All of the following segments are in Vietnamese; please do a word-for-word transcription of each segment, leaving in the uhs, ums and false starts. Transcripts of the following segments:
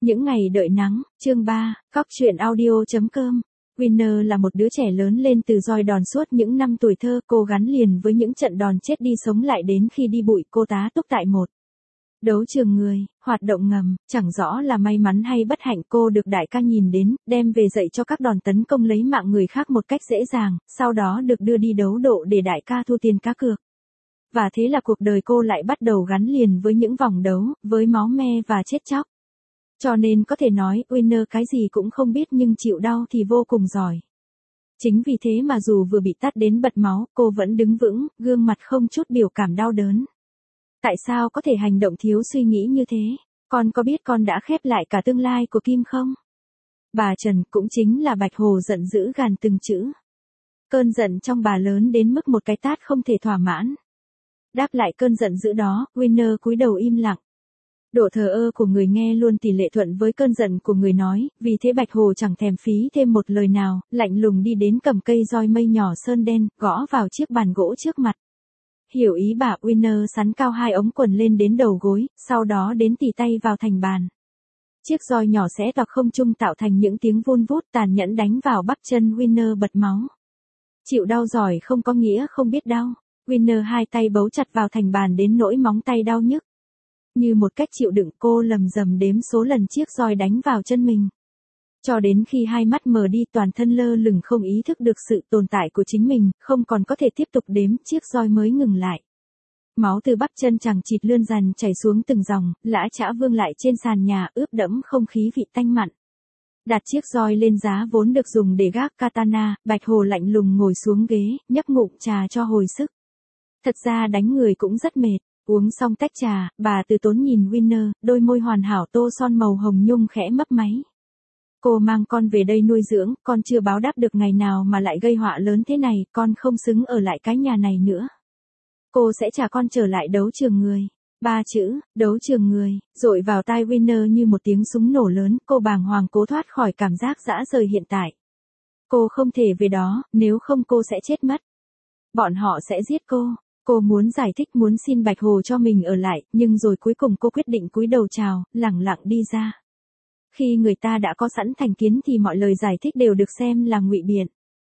Những ngày đợi nắng, chương ba, Cóc truyện audio chấm com. Winner là một đứa trẻ lớn lên từ roi đòn suốt những năm tuổi thơ, cô gắn liền với những trận đòn chết đi sống lại đến khi đi bụi cô tá túc tại một đấu trường người, hoạt động ngầm, chẳng rõ là may mắn hay bất hạnh cô được đại ca nhìn đến, đem về dạy cho các đòn tấn công lấy mạng người khác một cách dễ dàng, sau đó được đưa đi đấu độ để đại ca thu tiền cá cược. Và thế là cuộc đời cô lại bắt đầu gắn liền với những vòng đấu, với máu me và chết chóc. Cho nên có thể nói, Winner cái gì cũng không biết nhưng chịu đau thì vô cùng giỏi. Chính vì thế mà dù vừa bị tát đến bật máu, cô vẫn đứng vững, gương mặt không chút biểu cảm đau đớn. Tại sao có thể hành động thiếu suy nghĩ như thế? Con có biết con đã khép lại cả tương lai của Kim không? Bà Trần cũng chính là Bạch Hồ giận dữ gàn từng chữ. Cơn giận trong bà lớn đến mức một cái tát không thể thỏa mãn. Đáp lại cơn giận dữ đó, Winner cúi đầu im lặng. Độ thờ ơ của người nghe luôn tỷ lệ thuận với cơn giận của người nói, vì thế Bạch Hồ chẳng thèm phí thêm một lời nào, lạnh lùng đi đến cầm cây roi mây nhỏ sơn đen, gõ vào chiếc bàn gỗ trước mặt. Hiểu ý bà, Winner sắn cao hai ống quần lên đến đầu gối, sau đó đến tì tay vào thành bàn. Chiếc roi nhỏ xé toạc không trung tạo thành những tiếng vun vút tàn nhẫn đánh vào bắp chân Winner bật máu. Chịu đau giỏi không có nghĩa không biết đau. Winner hai tay bấu chặt vào thành bàn đến nỗi móng tay đau nhức. Như một cách chịu đựng, cô lầm rầm đếm số lần chiếc roi đánh vào chân mình. Cho đến khi hai mắt mờ đi, toàn thân lơ lửng không ý thức được sự tồn tại của chính mình, không còn có thể tiếp tục đếm, chiếc roi mới ngừng lại. Máu từ bắp chân chằng chịt lươn dần chảy xuống từng dòng, lã chã vương lại trên sàn nhà, ướp đẫm không khí vị tanh mặn. Đặt chiếc roi lên giá vốn được dùng để gác katana, Bạch Hồ lạnh lùng ngồi xuống ghế, nhấp ngụm trà cho hồi sức. Thật ra đánh người cũng rất mệt. Uống xong tách trà, bà từ tốn nhìn Winner, đôi môi hoàn hảo tô son màu hồng nhung khẽ mấp máy. Cô mang con về đây nuôi dưỡng, con chưa báo đáp được ngày nào mà lại gây họa lớn thế này, con không xứng ở lại cái nhà này nữa. Cô sẽ trả con trở lại đấu trường người. Ba chữ, đấu trường người, dội vào tai Winner như một tiếng súng nổ lớn, cô bàng hoàng cố thoát khỏi cảm giác dã rời hiện tại. Cô không thể về đó, nếu không cô sẽ chết mất. Bọn họ sẽ giết cô. Cô muốn giải thích, muốn xin Bạch Hồ cho mình ở lại, nhưng rồi cuối cùng cô quyết định cúi đầu chào, lẳng lặng đi ra. Khi người ta đã có sẵn thành kiến thì mọi lời giải thích đều được xem là ngụy biện.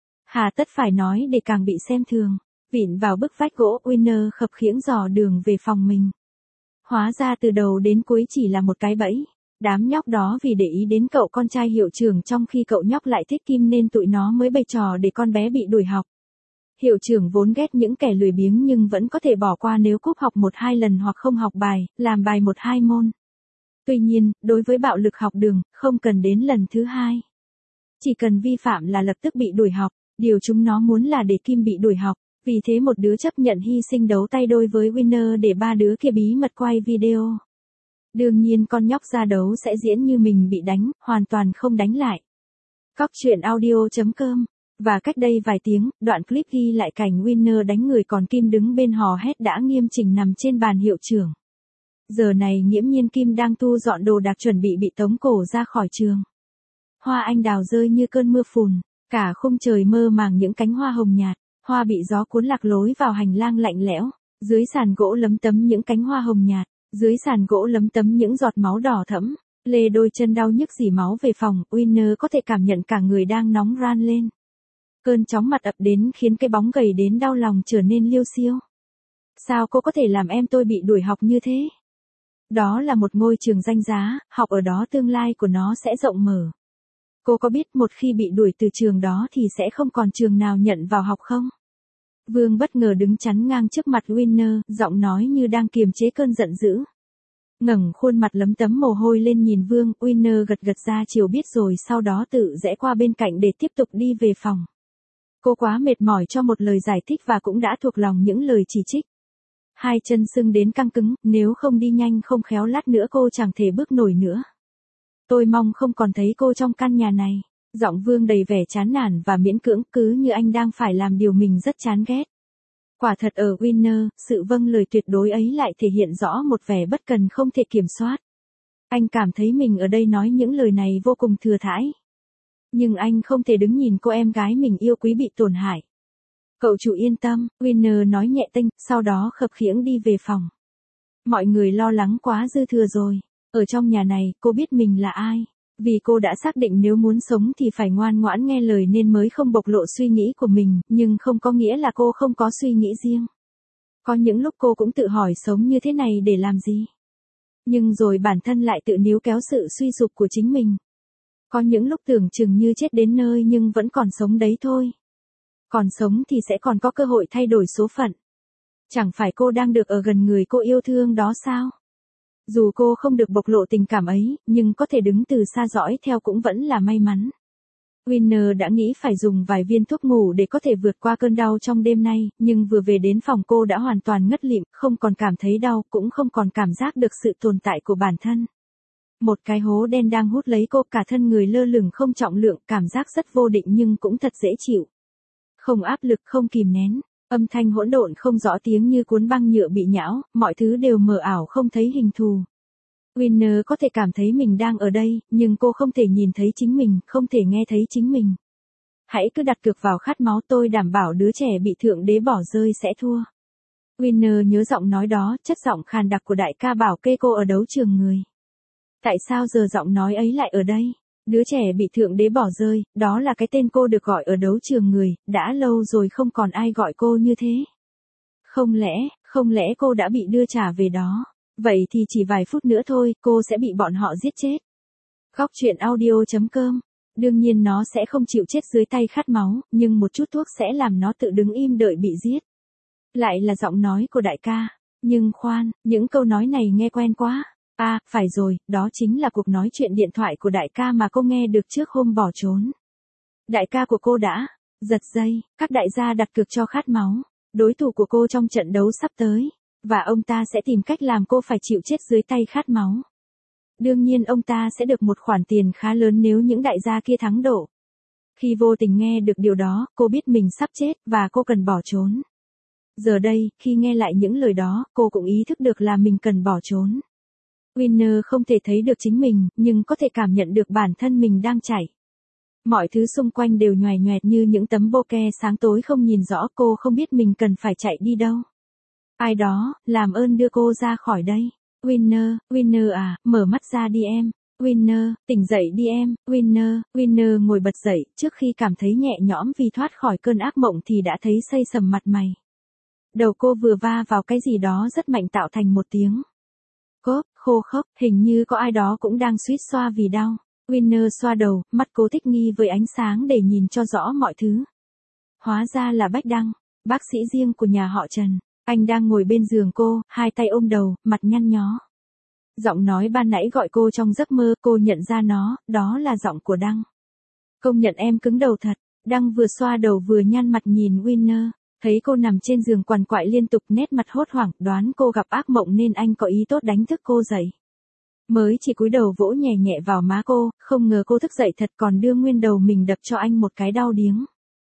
Hà tất phải nói để càng bị xem thường. Vịn vào bức vách gỗ, Winner khập khiễng dò đường về phòng mình. Hóa ra từ đầu đến cuối chỉ là một cái bẫy. Đám nhóc đó vì để ý đến cậu con trai hiệu trưởng trong khi cậu nhóc lại thích Kim nên tụi nó mới bày trò để con bé bị đuổi học. Hiệu trưởng vốn ghét những kẻ lười biếng nhưng vẫn có thể bỏ qua nếu cúp học một hai lần hoặc không học bài, làm bài một hai môn. Tuy nhiên, đối với bạo lực học đường, không cần đến lần thứ hai. Chỉ cần vi phạm là lập tức bị đuổi học, điều chúng nó muốn là để Kim bị đuổi học, vì thế một đứa chấp nhận hy sinh đấu tay đôi với Winner để ba đứa kia bí mật quay video. Đương nhiên con nhóc ra đấu sẽ diễn như mình bị đánh, hoàn toàn không đánh lại. Cóc truyện audio chấm com. Và cách đây vài tiếng, đoạn clip ghi lại cảnh Winner đánh người còn Kim đứng bên hò hét đã nghiêm chỉnh nằm trên bàn hiệu trưởng. Giờ này nghiễm nhiên Kim đang thu dọn đồ đạc chuẩn bị bị tống cổ ra khỏi trường. Hoa anh đào rơi như cơn mưa phùn, cả khung trời mơ màng những cánh hoa hồng nhạt, hoa bị gió cuốn lạc lối vào hành lang lạnh lẽo, dưới sàn gỗ lấm tấm những cánh hoa hồng nhạt, dưới sàn gỗ lấm tấm những giọt máu đỏ thẫm. Lê đôi chân đau nhức dỉ máu về phòng, Winner có thể cảm nhận cả người đang nóng ran lên. Cơn chóng mặt ập đến khiến cái bóng gầy đến đau lòng trở nên liêu xiêu. Sao cô có thể làm em tôi bị đuổi học như thế? Đó là một ngôi trường danh giá, học ở đó tương lai của nó sẽ rộng mở. Cô có biết một khi bị đuổi từ trường đó thì sẽ không còn trường nào nhận vào học không? Vương bất ngờ đứng chắn ngang trước mặt Winner, giọng nói như đang kiềm chế cơn giận dữ. Ngẩng khuôn mặt lấm tấm mồ hôi lên nhìn Vương, Winner gật gật ra chiều biết rồi sau đó tự rẽ qua bên cạnh để tiếp tục đi về phòng. Cô quá mệt mỏi cho một lời giải thích và cũng đã thuộc lòng những lời chỉ trích. Hai chân sưng đến căng cứng, nếu không đi nhanh không khéo lát nữa cô chẳng thể bước nổi nữa. Tôi mong không còn thấy cô trong căn nhà này. Giọng Vương đầy vẻ chán nản và miễn cưỡng, cứ như anh đang phải làm điều mình rất chán ghét. Quả thật ở Winner, sự vâng lời tuyệt đối ấy lại thể hiện rõ một vẻ bất cần không thể kiểm soát. Anh cảm thấy mình ở đây nói những lời này vô cùng thừa thãi. Nhưng anh không thể đứng nhìn cô em gái mình yêu quý bị tổn hại. Cậu chủ yên tâm, Winner nói nhẹ tênh, sau đó khập khiễng đi về phòng. Mọi người lo lắng quá dư thừa rồi. Ở trong nhà này, cô biết mình là ai. Vì cô đã xác định nếu muốn sống thì phải ngoan ngoãn nghe lời nên mới không bộc lộ suy nghĩ của mình, nhưng không có nghĩa là cô không có suy nghĩ riêng. Có những lúc cô cũng tự hỏi sống như thế này để làm gì. Nhưng rồi bản thân lại tự níu kéo sự suy sụp của chính mình. Có những lúc tưởng chừng như chết đến nơi nhưng vẫn còn sống đấy thôi. Còn sống thì sẽ còn có cơ hội thay đổi số phận. Chẳng phải cô đang được ở gần người cô yêu thương đó sao? Dù cô không được bộc lộ tình cảm ấy, nhưng có thể đứng từ xa dõi theo cũng vẫn là may mắn. Winner đã nghĩ phải dùng vài viên thuốc ngủ để có thể vượt qua cơn đau trong đêm nay, nhưng vừa về đến phòng cô đã hoàn toàn ngất lịm, không còn cảm thấy đau, cũng không còn cảm giác được sự tồn tại của bản thân. Một cái hố đen đang hút lấy cô, cả thân người lơ lửng không trọng lượng, cảm giác rất vô định nhưng cũng thật dễ chịu. Không áp lực, không kìm nén, âm thanh hỗn độn không rõ tiếng như cuốn băng nhựa bị nhão, mọi thứ đều mờ ảo không thấy hình thù. Winner có thể cảm thấy mình đang ở đây, nhưng cô không thể nhìn thấy chính mình, không thể nghe thấy chính mình. Hãy cứ đặt cược vào khát máu, tôi đảm bảo đứa trẻ bị thượng đế bỏ rơi sẽ thua. Winner nhớ giọng nói đó, chất giọng khàn đặc của đại ca Bảo Kê cô ở đấu trường người. Tại sao giờ giọng nói ấy lại ở đây? Đứa trẻ bị thượng đế bỏ rơi, đó là cái tên cô được gọi ở đấu trường người, đã lâu rồi không còn ai gọi cô như thế. Không lẽ, không lẽ cô đã bị đưa trả về đó? Vậy thì chỉ vài phút nữa thôi, cô sẽ bị bọn họ giết chết. Góc truyện audio chấm com. Đương nhiên nó sẽ không chịu chết dưới tay khát máu, nhưng một chút thuốc sẽ làm nó tự đứng im đợi bị giết. Lại là giọng nói của đại ca. Nhưng khoan, những câu nói này nghe quen quá. À, phải rồi, đó chính là cuộc nói chuyện điện thoại của đại ca mà cô nghe được trước hôm bỏ trốn. Đại ca của cô đã giật dây, các đại gia đặt cược cho khát máu, đối thủ của cô trong trận đấu sắp tới, và ông ta sẽ tìm cách làm cô phải chịu chết dưới tay khát máu. Đương nhiên ông ta sẽ được một khoản tiền khá lớn nếu những đại gia kia thắng độ. Khi vô tình nghe được điều đó, cô biết mình sắp chết và cô cần bỏ trốn. Giờ đây, khi nghe lại những lời đó, cô cũng ý thức được là mình cần bỏ trốn. Winner không thể thấy được chính mình, nhưng có thể cảm nhận được bản thân mình đang chạy. Mọi thứ xung quanh đều nhoài nhoẹt như những tấm bô ke sáng tối không nhìn rõ, cô không biết mình cần phải chạy đi đâu. Ai đó, làm ơn đưa cô ra khỏi đây. Winner, Winner à, mở mắt ra đi em. Winner, tỉnh dậy đi em. Winner, Winner ngồi bật dậy, trước khi cảm thấy nhẹ nhõm vì thoát khỏi cơn ác mộng thì đã thấy xây sầm mặt mày. Đầu cô vừa va vào cái gì đó rất mạnh tạo thành một tiếng cốp, khô khốc, hình như có ai đó cũng đang suýt xoa vì đau. Winner xoa đầu, mắt cô thích nghi với ánh sáng để nhìn cho rõ mọi thứ. Hóa ra là Bách Đăng, bác sĩ riêng của nhà họ Trần. Anh đang ngồi bên giường cô, hai tay ôm đầu, mặt nhăn nhó. Giọng nói ban nãy gọi cô trong giấc mơ, cô nhận ra nó, đó là giọng của Đăng. Công nhận em cứng đầu thật. Đăng vừa xoa đầu vừa nhăn mặt nhìn Winner. Thấy cô nằm trên giường quằn quại liên tục, nét mặt hốt hoảng, đoán cô gặp ác mộng nên anh có ý tốt đánh thức cô dậy. Mới chỉ cúi đầu vỗ nhẹ nhẹ vào má cô, không ngờ cô thức dậy thật còn đưa nguyên đầu mình đập cho anh một cái đau điếng.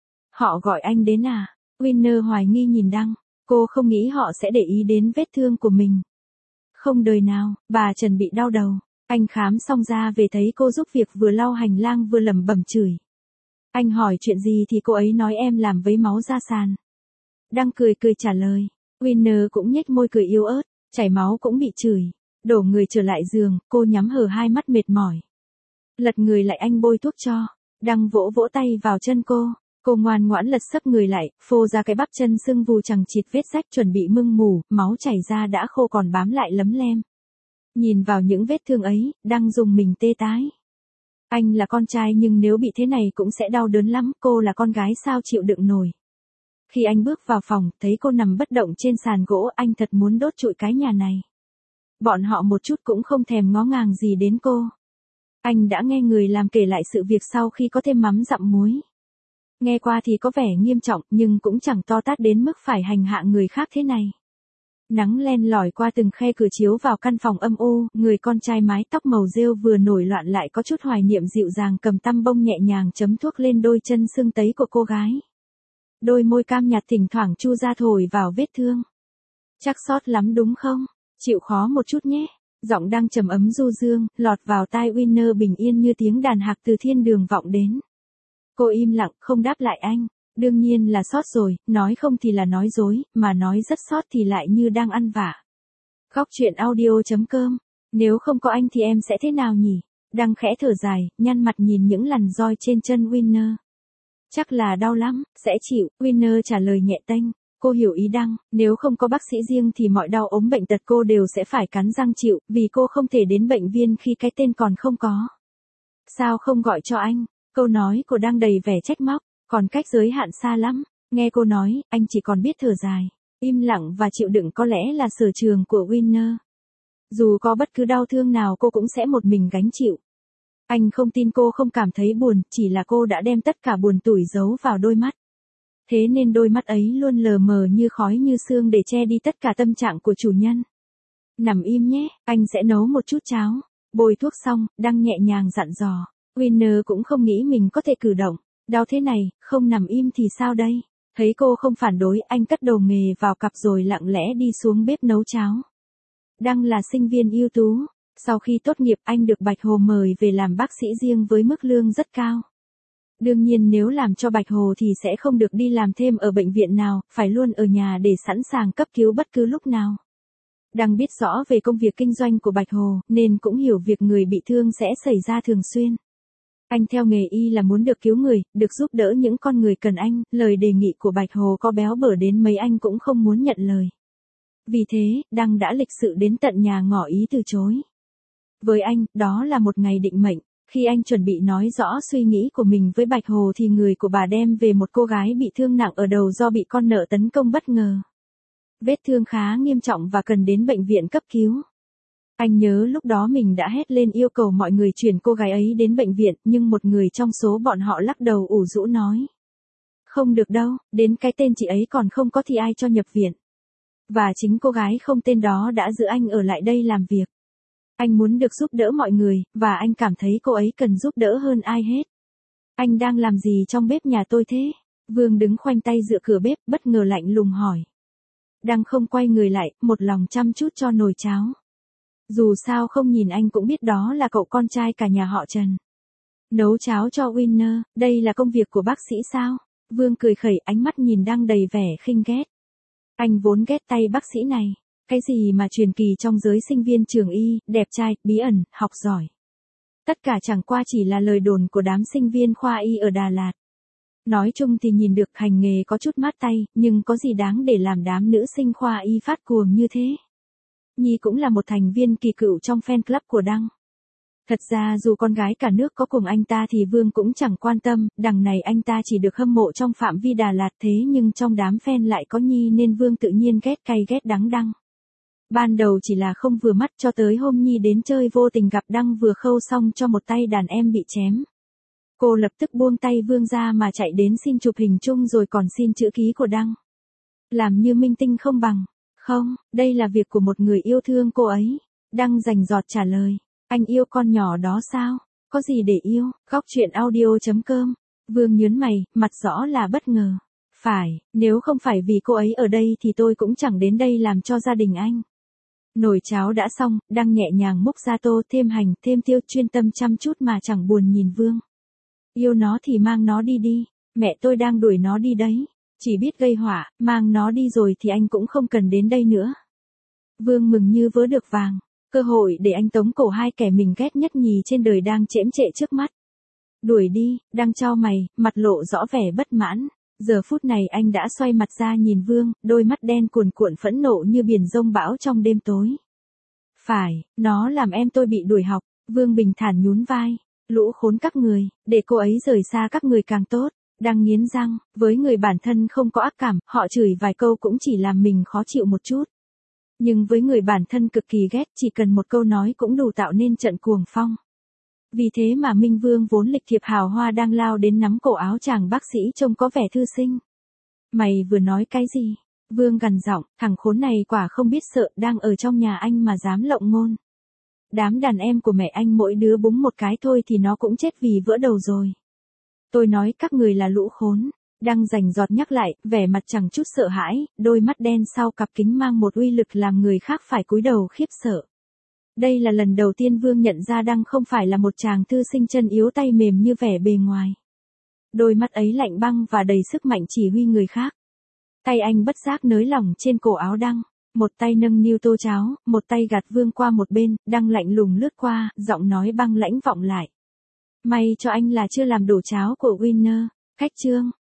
Họ gọi anh đến à? Winner hoài nghi nhìn Đăng. Cô không nghĩ họ sẽ để ý đến vết thương của mình. Không đời nào, bà Trần bị đau đầu. Anh khám xong ra về thấy cô giúp việc vừa lau hành lang vừa lẩm bẩm chửi. Anh hỏi chuyện gì thì cô ấy nói em làm vấy máu ra sàn. Đang cười cười trả lời. Winner cũng nhếch môi cười yếu ớt, chảy máu cũng bị chửi. Đổ người trở lại giường, cô nhắm hờ hai mắt mệt mỏi. Lật người lại anh bôi thuốc cho. Đang vỗ vỗ tay vào chân cô. Cô ngoan ngoãn lật sấp người lại, phô ra cái bắp chân sưng vù chằng chịt vết rách chuẩn bị mưng mủ, máu chảy ra đã khô còn bám lại lấm lem. Nhìn vào những vết thương ấy, Đăng dùng mình tê tái. Anh là con trai nhưng nếu bị thế này cũng sẽ đau đớn lắm, cô là con gái sao chịu đựng nổi. Khi anh bước vào phòng, thấy cô nằm bất động trên sàn gỗ, anh thật muốn đốt trụi cái nhà này. Bọn họ một chút cũng không thèm ngó ngàng gì đến cô. Anh đã nghe người làm kể lại sự việc sau khi có thêm mắm dặm muối. Nghe qua thì có vẻ nghiêm trọng, nhưng cũng chẳng to tát đến mức phải hành hạ người khác thế này. Nắng len lỏi qua từng khe cửa chiếu vào căn phòng âm u, người con trai mái tóc màu rêu vừa nổi loạn lại có chút hoài niệm dịu dàng cầm tăm bông nhẹ nhàng chấm thuốc lên đôi chân sưng tấy của cô gái. Đôi môi cam nhạt thỉnh thoảng chu ra thổi vào vết thương. Chắc sót lắm đúng không? Chịu khó một chút nhé. Giọng đang trầm ấm du dương, lọt vào tai Winner bình yên như tiếng đàn hạc từ thiên đường vọng đến. Cô im lặng, không đáp lại anh. Đương nhiên là sót rồi, nói không thì là nói dối, mà nói rất sót thì lại như đang ăn vạ. Góc truyện audio chấm com Nếu không có anh thì em sẽ thế nào nhỉ? Đăng khẽ thở dài, nhăn mặt nhìn những lằn roi trên chân Winner. Chắc là đau lắm, sẽ chịu, Winner trả lời nhẹ tênh. Cô hiểu ý Đăng, nếu không có bác sĩ riêng thì mọi đau ốm bệnh tật cô đều sẽ phải cắn răng chịu, vì cô không thể đến bệnh viện khi cái tên còn không có. Sao không gọi cho anh? Câu nói của Đăng đầy vẻ trách móc, còn cách giới hạn xa lắm. Nghe cô nói, anh chỉ còn biết thở dài. Im lặng và chịu đựng có lẽ là sở trường của Winner. Dù có bất cứ đau thương nào cô cũng sẽ một mình gánh chịu. Anh không tin cô không cảm thấy buồn, chỉ là cô đã đem tất cả buồn tủi giấu vào đôi mắt. Thế nên đôi mắt ấy luôn lờ mờ như khói như sương để che đi tất cả tâm trạng của chủ nhân. Nằm im nhé, anh sẽ nấu một chút cháo. Bôi thuốc xong, Đăng nhẹ nhàng dặn dò. Winner cũng không nghĩ mình có thể cử động. Đau thế này, không nằm im thì sao đây? Thấy cô không phản đối, anh cất đầu nghề vào cặp rồi lặng lẽ đi xuống bếp nấu cháo. Đăng là sinh viên ưu tú. Sau khi tốt nghiệp anh được Bạch Hồ mời về làm bác sĩ riêng với mức lương rất cao. Đương nhiên nếu làm cho Bạch Hồ thì sẽ không được đi làm thêm ở bệnh viện nào, phải luôn ở nhà để sẵn sàng cấp cứu bất cứ lúc nào. Đăng biết rõ về công việc kinh doanh của Bạch Hồ, nên cũng hiểu việc người bị thương sẽ xảy ra thường xuyên. Anh theo nghề y là muốn được cứu người, được giúp đỡ những con người cần anh, lời đề nghị của Bạch Hồ có béo bở đến mấy anh cũng không muốn nhận lời. Vì thế, Đăng đã lịch sự đến tận nhà ngỏ ý từ chối. Với anh, đó là một ngày định mệnh. Khi anh chuẩn bị nói rõ suy nghĩ của mình với Bạch Hồ thì người của bà đem về một cô gái bị thương nặng ở đầu do bị con nợ tấn công bất ngờ. Vết thương khá nghiêm trọng và cần đến bệnh viện cấp cứu. Anh nhớ lúc đó mình đã hét lên yêu cầu mọi người chuyển cô gái ấy đến bệnh viện, nhưng một người trong số bọn họ lắc đầu ủ rũ nói. Không được đâu, đến cái tên chị ấy còn không có thì ai cho nhập viện. Và chính cô gái không tên đó đã giữ anh ở lại đây làm việc. Anh muốn được giúp đỡ mọi người, và anh cảm thấy cô ấy cần giúp đỡ hơn ai hết. Anh đang làm gì trong bếp nhà tôi thế? Vương đứng khoanh tay dựa cửa bếp, bất ngờ lạnh lùng hỏi. Đang không quay người lại, một lòng chăm chút cho nồi cháo. Dù sao không nhìn anh cũng biết đó là cậu con trai cả nhà họ Trần. Nấu cháo cho Winner, đây là công việc của bác sĩ sao? Vương cười khẩy, ánh mắt nhìn Đăng đầy vẻ khinh ghét. Anh vốn ghét tay bác sĩ này. Cái gì mà truyền kỳ trong giới sinh viên trường y, đẹp trai, bí ẩn, học giỏi. Tất cả chẳng qua chỉ là lời đồn của đám sinh viên khoa y ở Đà Lạt. Nói chung thì nhìn được hành nghề có chút mát tay, nhưng có gì đáng để làm đám nữ sinh khoa y phát cuồng như thế. Nhi cũng là một thành viên kỳ cựu trong fan club của Đăng. Thật ra dù con gái cả nước có cùng anh ta thì Vương cũng chẳng quan tâm, đằng này anh ta chỉ được hâm mộ trong phạm vi Đà Lạt thế nhưng trong đám fan lại có Nhi nên Vương tự nhiên ghét cay ghét đắng Đăng. Ban đầu chỉ là không vừa mắt cho tới hôm Nhi đến chơi vô tình gặp Đăng vừa khâu xong cho một tay đàn em bị chém. Cô lập tức buông tay Vương ra mà chạy đến xin chụp hình chung rồi còn xin chữ ký của Đăng. Làm như minh tinh không bằng. Không, đây là việc của một người yêu thương cô ấy. Đăng rành rọt trả lời. Anh yêu con nhỏ đó sao? Có gì để yêu? Góc chuyện audio chấm com. Vương nhớn mày, mặt rõ là bất ngờ. Phải, nếu không phải vì cô ấy ở đây thì tôi cũng chẳng đến đây làm cho gia đình anh. Nồi cháo đã xong, Đăng nhẹ nhàng múc ra tô, thêm hành, thêm tiêu, chuyên tâm chăm chút mà chẳng buồn nhìn Vương. Yêu nó thì mang nó đi đi, mẹ tôi đang đuổi nó đi đấy. Chỉ biết gây họa, mang nó đi rồi thì anh cũng không cần đến đây nữa. Vương mừng như vớ được vàng, cơ hội để anh tống cổ hai kẻ mình ghét nhất nhì trên đời đang chễm chệ trước mắt. Đuổi đi, Đăng chau mày, mặt lộ rõ vẻ bất mãn. Giờ phút này anh đã xoay mặt ra nhìn Vương, đôi mắt đen cuồn cuộn phẫn nộ như biển giông bão trong đêm tối. Phải, nó làm em tôi bị đuổi học. Vương bình thản nhún vai. Lũ khốn các người, để cô ấy rời xa các người càng tốt. Đăng nghiến răng, với người bản thân không có ác cảm, họ chửi vài câu cũng chỉ làm mình khó chịu một chút. Nhưng với người bản thân cực kỳ ghét, chỉ cần một câu nói cũng đủ tạo nên trận cuồng phong. Vì thế mà Minh Vương vốn lịch thiệp hào hoa đang lao đến nắm cổ áo chàng bác sĩ trông có vẻ thư sinh. Mày vừa nói cái gì? Vương gằn giọng, thằng khốn này quả không biết sợ, đang ở trong nhà anh mà dám lộng ngôn. Đám đàn em của mẹ anh mỗi đứa búng một cái thôi thì nó cũng chết vì vỡ đầu rồi. Tôi nói các người là lũ khốn. Đăng rành giọt nhắc lại, vẻ mặt chẳng chút sợ hãi, đôi mắt đen sau cặp kính mang một uy lực làm người khác phải cúi đầu khiếp sợ. Đây là lần đầu tiên Vương nhận ra Đăng không phải là một chàng thư sinh chân yếu tay mềm như vẻ bề ngoài. Đôi mắt ấy lạnh băng và đầy sức mạnh chỉ huy người khác. Tay anh bất giác nới lỏng trên cổ áo Đăng. Một tay nâng niu tô cháo, một tay gạt vương qua một bên, đang lạnh lùng lướt qua, giọng nói băng lãnh vọng lại. May cho anh là chưa làm đổ cháo của Winner. Khách trương,